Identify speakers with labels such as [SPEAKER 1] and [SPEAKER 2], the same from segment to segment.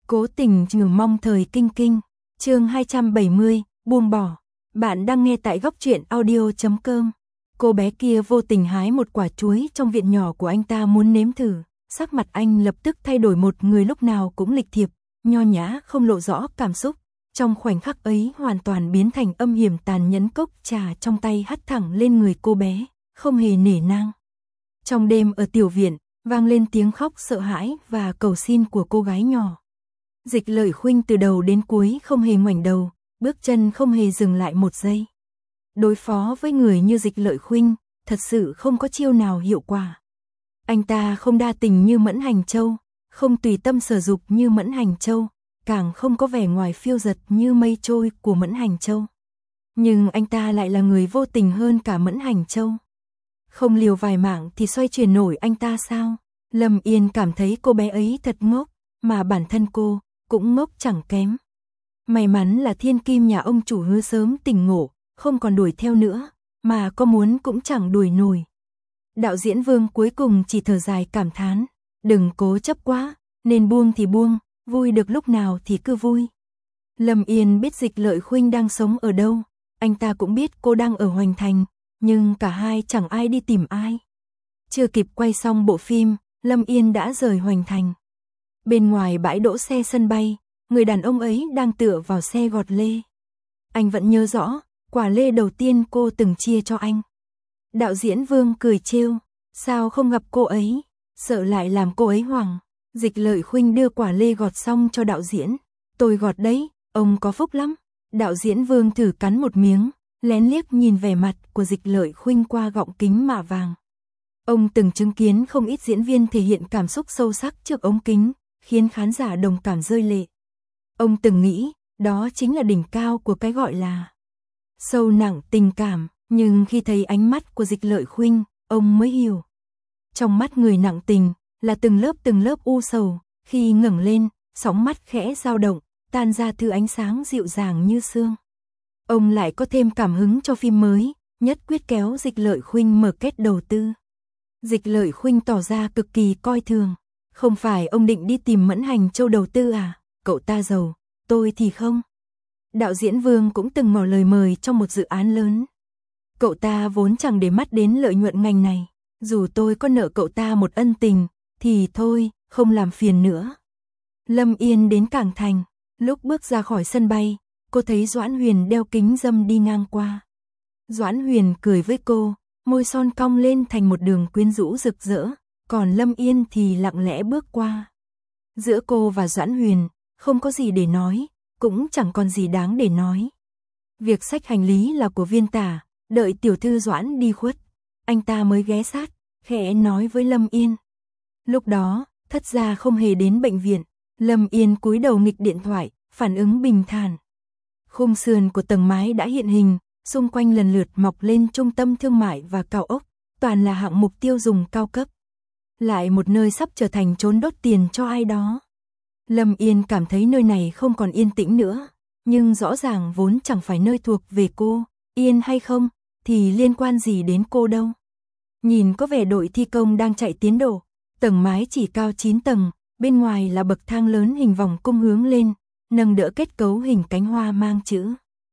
[SPEAKER 1] Cố tình trừ mong thời kinh kinh. Chương 270, buông bỏ. Bạn đang nghe tại goctruyện.audio.com. Cô bé kia vô tình hái một quả chuối trong viện nhỏ của anh ta muốn nếm thử. Sắc mặt anh lập tức thay đổi, một người lúc nào cũng lịch thiệp, nho nhã không lộ rõ cảm xúc. Trong khoảnh khắc ấy hoàn toàn biến thành âm hiểm tàn nhẫn, cốc trà trong tay hất thẳng lên người cô bé, không hề nể nang. Trong đêm ở tiểu viện, vang lên tiếng khóc sợ hãi và cầu xin của cô gái nhỏ. Dịch Lợi Khuynh từ đầu đến cuối không hề ngoảnh đầu, bước chân không hề dừng lại một giây. Đối phó với người như Dịch Lợi Khuynh, thật sự không có chiêu nào hiệu quả. Anh ta không đa tình như Mẫn Hành Châu, không tùy tâm sở dục như Mẫn Hành Châu, càng không có vẻ ngoài phiêu dật như mây trôi của Mẫn Hành Châu. Nhưng anh ta lại là người vô tình hơn cả Mẫn Hành Châu. Không liều vài mạng thì xoay chuyển nổi anh ta sao? Lâm Yên cảm thấy cô bé ấy thật ngốc, mà bản thân cô cũng ngốc chẳng kém. May mắn là thiên kim nhà ông chủ Hứa sớm tỉnh ngộ, không còn đuổi theo nữa, mà có muốn cũng chẳng đuổi nổi. Đạo diễn Vương cuối cùng chỉ thở dài cảm thán, đừng cố chấp quá, nên buông thì buông, vui được lúc nào thì cứ vui. Lâm Yên biết Dịch Lợi Khuynh đang sống ở đâu, anh ta cũng biết cô đang ở Hoành Thành, nhưng cả hai chẳng ai đi tìm ai. Chưa kịp quay xong bộ phim, Lâm Yên đã rời Hoành Thành. Bên ngoài bãi đỗ xe sân bay, người đàn ông ấy đang tựa vào xe gọt lê. Anh vẫn nhớ rõ, quả lê đầu tiên cô từng chia cho anh. Đạo diễn Vương cười trêu, sao không gặp cô ấy, sợ lại làm cô ấy hoảng. Dịch Lợi Khuynh đưa quả lê gọt xong cho đạo diễn. Tôi gọt đấy, ông có phúc lắm. Đạo diễn Vương thử cắn một miếng, lén liếc nhìn vẻ mặt của Dịch Lợi Khuynh qua gọng kính mạ vàng. Ông từng chứng kiến không ít diễn viên thể hiện cảm xúc sâu sắc trước ống kính, khiến khán giả đồng cảm rơi lệ. Ông từng nghĩ, đó chính là đỉnh cao của cái gọi là sâu nặng tình cảm, nhưng khi thấy ánh mắt của Dịch Lợi Khuynh, ông mới hiểu. Trong mắt người nặng tình, là từng lớp u sầu, khi ngẩng lên, sóng mắt khẽ dao động, tan ra thứ ánh sáng dịu dàng như sương. Ông lại có thêm cảm hứng cho phim mới, nhất quyết kéo Dịch Lợi Khuynh mở kết đầu tư. Dịch Lợi Khuynh tỏ ra cực kỳ coi thường. Không phải ông định đi tìm Mẫn Hành Châu đầu tư à, cậu ta giàu, tôi thì không. Đạo diễn Vương cũng từng ngỏ lời mời trong một dự án lớn. Cậu ta vốn chẳng để mắt đến lợi nhuận ngành này, dù tôi có nợ cậu ta một ân tình, thì thôi, không làm phiền nữa. Lâm Yên đến Cảng Thành, lúc bước ra khỏi sân bay, cô thấy Doãn Huyền đeo kính râm đi ngang qua. Doãn Huyền cười với cô, môi son cong lên thành một đường quyến rũ rực rỡ, còn Lâm Yên thì lặng lẽ bước qua. Giữa cô và Doãn Huyền, không có gì để nói, cũng chẳng còn gì đáng để nói. Việc xách hành lý là của Viên Tả, đợi tiểu thư Doãn đi khuất, anh ta mới ghé sát, khẽ nói với Lâm Yên. Lúc đó, Thất Gia không hề đến bệnh viện, Lâm Yên cúi đầu nghịch điện thoại, phản ứng bình thản. Khung sườn của tầng mái đã hiện hình, xung quanh lần lượt mọc lên trung tâm thương mại và cao ốc, toàn là hạng mục tiêu dùng cao cấp. Lại một nơi sắp trở thành trốn đốt tiền cho ai đó. Lâm Yên cảm thấy nơi này không còn yên tĩnh nữa, nhưng rõ ràng vốn chẳng phải nơi thuộc về cô, yên hay không, thì liên quan gì đến cô đâu. Nhìn có vẻ đội thi công đang chạy tiến độ, tầng mái chỉ cao 9 tầng, bên ngoài là bậc thang lớn hình vòng cung hướng lên, nâng đỡ kết cấu hình cánh hoa mang chữ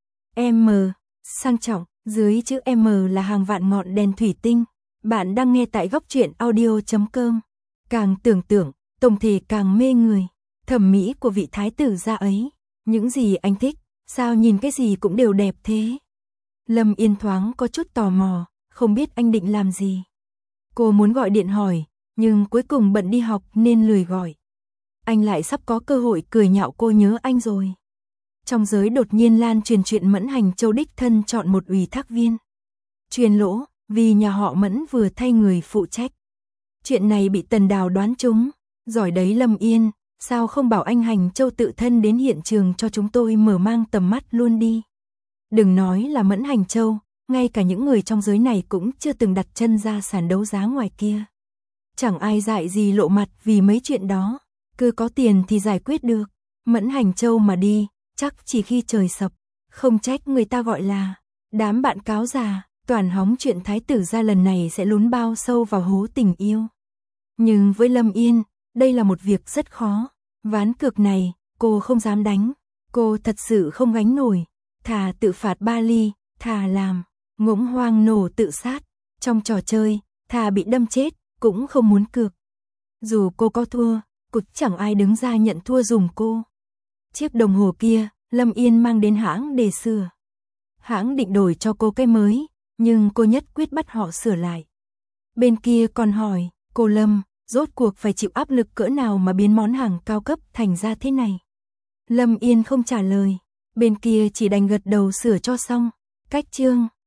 [SPEAKER 1] M, sang trọng, dưới chữ M là hàng vạn ngọn đèn thủy tinh. Bạn đang nghe tại goctruyện.audio.com. Càng tưởng tượng, tổng thể càng mê người. Thẩm mỹ của vị thái tử gia ấy, những gì anh thích, sao nhìn cái gì cũng đều đẹp thế. Lâm Yên thoáng có chút tò mò, không biết anh định làm gì. Cô muốn gọi điện hỏi, nhưng cuối cùng bận đi học nên lười gọi. Anh lại sắp có cơ hội cười nhạo cô nhớ anh rồi. Trong giới đột nhiên lan truyền chuyện Mẫn Hành Châu đích thân chọn một ủy thác viên. Truyền lỗ, vì nhà họ Mẫn vừa thay người phụ trách. Chuyện này bị Tần Đào đoán trúng. Giỏi đấy Lâm Yên, sao không bảo anh Hành Châu tự thân đến hiện trường cho chúng tôi mở mang tầm mắt luôn đi. Đừng nói là Mẫn Hành Châu, ngay cả những người trong giới này cũng chưa từng đặt chân ra sàn đấu giá ngoài kia. Chẳng ai dại gì lộ mặt vì mấy chuyện đó, cứ có tiền thì giải quyết được. Mẫn Hành Châu mà đi, chắc chỉ khi trời sập, không trách người ta gọi là đám bạn cáo già. Toàn hóng chuyện thái tử gia lần này sẽ lún bao sâu vào hố tình yêu. Nhưng với Lâm Yên, đây là một việc rất khó. Ván cược này, cô không dám đánh, cô thật sự không gánh nổi, thà tự phạt 3 ly, thà làm ngỗng hoang nổ tự sát, trong trò chơi, thà bị đâm chết, cũng không muốn cược. Dù cô có thua, cũng chẳng ai đứng ra nhận thua giùm cô. Chiếc đồng hồ kia, Lâm Yên mang đến hãng để sửa. Hãng định đổi cho cô cái mới, nhưng cô nhất quyết bắt họ sửa lại. Bên kia còn hỏi, cô Lâm, rốt cuộc phải chịu áp lực cỡ nào mà biến món hàng cao cấp thành ra thế này? Lâm Yên không trả lời, bên kia chỉ đành gật đầu sửa cho xong. Cách chương